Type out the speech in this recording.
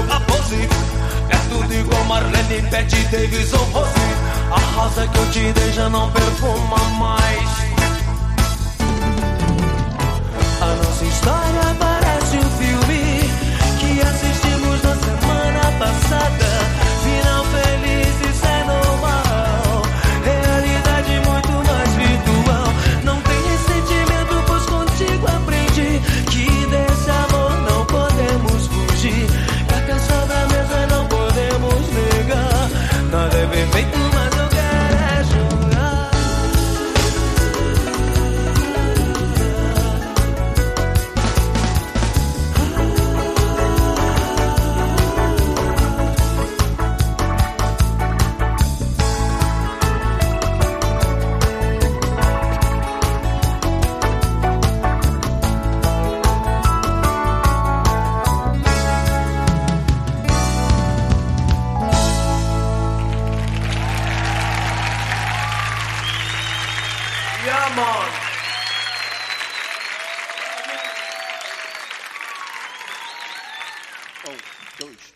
a pose. É tudo igual Marlene, Bette Davis ou Rose. A rosa que eu te dei já não perfuma mais. A nossa história parece um filme que assistimos na semana passada. Final feliz, isso é normal. Realidade muito mais virtual. Não tem ressentimento, pois contigo aprendi que desse amor não podemos fugir. Que a canção da mesa não podemos negar. Nada é perfeito, mas eu quero é jogar. Yeah, man. Oh, dois.